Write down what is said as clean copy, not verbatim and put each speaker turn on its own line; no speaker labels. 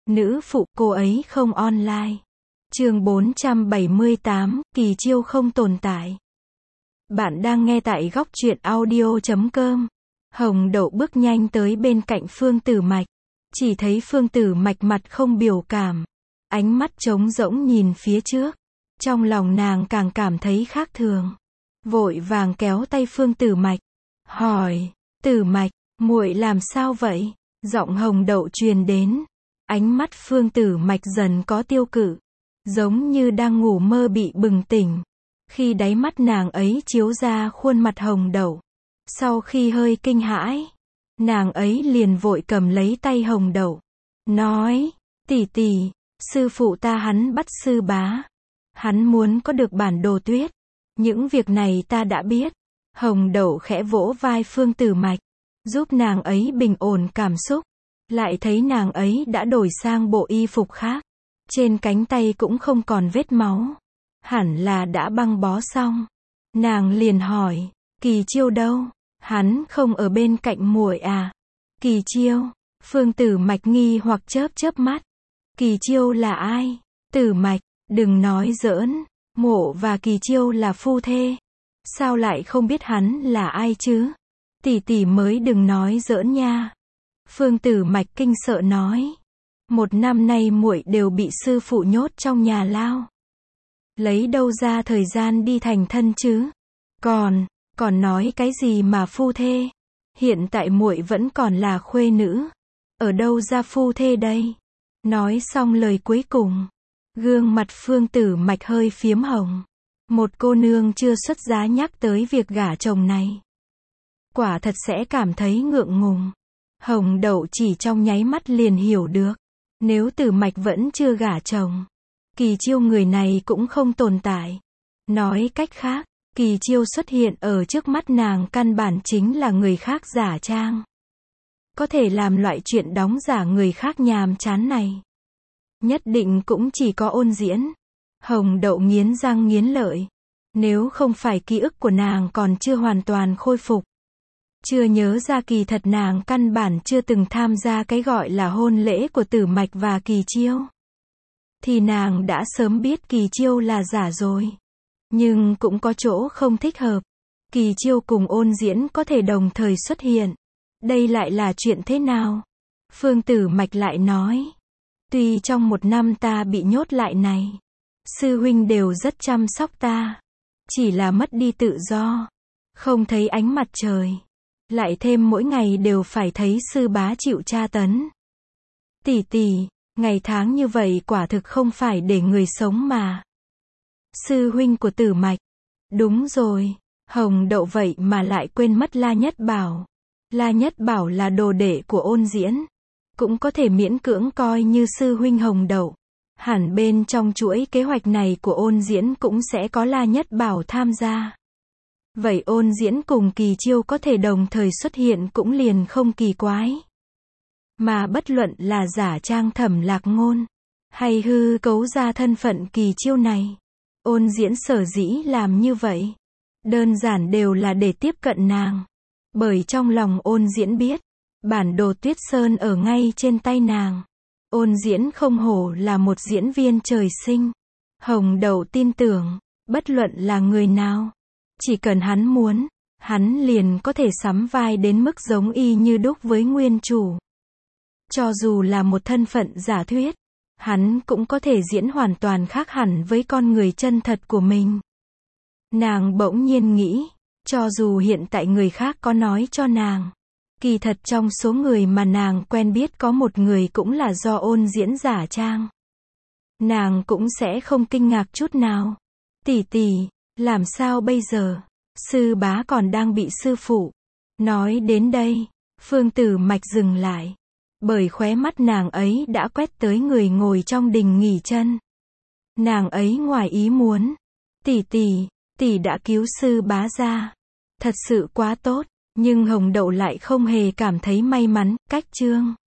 Nữ phụ cô ấy không online. Chương 478, kỳ chiêu không tồn tại. Bạn đang nghe tại góc truyện audio.com. Hồng Đậu bước nhanh tới bên cạnh Phương Tử Mạch. Chỉ thấy Phương Tử Mạch mặt không biểu cảm. Ánh mắt trống rỗng nhìn phía trước. Trong lòng nàng càng cảm thấy khác thường. Vội vàng kéo tay Phương Tử Mạch. Hỏi, Tử Mạch, muội làm sao vậy? Giọng Hồng Đậu truyền đến. Ánh mắt Phương Tử Mạch dần có tiêu cự. Giống như đang ngủ mơ bị bừng tỉnh. Khi đáy mắt nàng ấy chiếu ra khuôn mặt Hồng Đậu. Sau khi hơi kinh hãi, nàng ấy liền vội cầm lấy tay Hồng Đậu. Nói, tỷ tỷ, sư phụ ta hắn bắt sư bá. Hắn muốn có được bản đồ tuyết. Những việc này ta đã biết. Hồng Đậu khẽ vỗ vai Phương Tử Mạch, giúp nàng ấy bình ổn cảm xúc. Lại thấy nàng ấy đã đổi sang bộ y phục khác. Trên cánh tay cũng không còn vết máu. Hẳn là đã băng bó xong. Nàng liền hỏi, Kỳ Chiêu đâu? Hắn không ở bên cạnh muội à? Kỳ Chiêu? Phương Tử Mạch nghi hoặc chớp chớp mắt. Kỳ Chiêu là ai? Tử Mạch, đừng nói giỡn. Mộ và Kỳ Chiêu là phu thê. Sao lại không biết hắn là ai chứ? Tỷ tỷ mới đừng nói giỡn nha. Phương Tử Mạch kinh sợ nói. Một năm nay muội đều bị sư phụ nhốt trong nhà lao. Lấy đâu ra thời gian đi thành thân chứ? Còn nói cái gì mà phu thê? Hiện tại muội vẫn còn là khuê nữ. Ở đâu ra phu thê đây? Nói xong lời cuối cùng. Gương mặt Phương Tử Mạch hơi phiếm hồng. Một cô nương chưa xuất giá nhắc tới việc gả chồng này. Quả thật sẽ cảm thấy ngượng ngùng. Hồng Đậu chỉ trong nháy mắt liền hiểu được. Nếu Tử Mạch vẫn chưa gả chồng, Kỳ Chiêu người này cũng không tồn tại. Nói cách khác, Kỳ Chiêu xuất hiện ở trước mắt nàng căn bản chính là người khác giả trang. Có thể làm loại chuyện đóng giả người khác nhàm chán này. Nhất định cũng chỉ có Ôn Diễn. Hồng Đậu nghiến răng nghiến lợi. Nếu không phải ký ức của nàng còn chưa hoàn toàn khôi phục. Chưa nhớ ra kỳ thật nàng căn bản chưa từng tham gia cái gọi là hôn lễ của Tử Mạch và Kỳ Chiêu. Thì nàng đã sớm biết Kỳ Chiêu là giả rồi. Nhưng cũng có chỗ không thích hợp. Kỳ Chiêu cùng Ôn Diễn có thể đồng thời xuất hiện. Đây lại là chuyện thế nào? Phương Tử Mạch lại nói. Tuy trong một năm ta bị nhốt lại này, sư huynh đều rất chăm sóc ta. Chỉ là mất đi tự do. Không thấy ánh mặt trời. Lại thêm mỗi ngày đều phải thấy sư bá chịu tra tấn. Tỷ tỷ, ngày tháng như vậy quả thực không phải để người sống mà. Sư huynh của Tử Mạch. Đúng rồi, Hồng Đậu vậy mà lại quên mất La Nhất Bảo. La Nhất Bảo là đồ đệ của Ôn Diễn. Cũng có thể miễn cưỡng coi như sư huynh Hồng Đậu. Hẳn bên trong chuỗi kế hoạch này của Ôn Diễn cũng sẽ có La Nhất Bảo tham gia. Vậy Ôn Diễn cùng Kỳ Chiêu có thể đồng thời xuất hiện cũng liền không kỳ quái. Mà bất luận là giả trang Thẩm Lạc Ngôn, hay hư cấu ra thân phận Kỳ Chiêu này, Ôn Diễn sở dĩ làm như vậy, đơn giản đều là để tiếp cận nàng. Bởi trong lòng Ôn Diễn biết, bản đồ Tuyết Sơn ở ngay trên tay nàng. Ôn Diễn không hổ là một diễn viên trời sinh. Hồng Đậu tin tưởng, bất luận là người nào, chỉ cần hắn muốn, hắn liền có thể sắm vai đến mức giống y như đúc với nguyên chủ. Cho dù là một thân phận giả thuyết, hắn cũng có thể diễn hoàn toàn khác hẳn với con người chân thật của mình. Nàng bỗng nhiên nghĩ, cho dù hiện tại người khác có nói cho nàng, kỳ thật trong số người mà nàng quen biết có một người cũng là do Ôn Diễn giả trang. Nàng cũng sẽ không kinh ngạc chút nào. Tỷ tỷ, làm sao bây giờ? Sư bá còn đang bị sư phụ. Nói đến đây, Phương Tử Mạch dừng lại. Bởi khóe mắt nàng ấy đã quét tới người ngồi trong đình nghỉ chân. Nàng ấy ngoài ý muốn. Tỷ đã cứu sư bá ra. Thật sự quá tốt. Nhưng Hồng Đậu lại không hề cảm thấy may mắn. Cách chương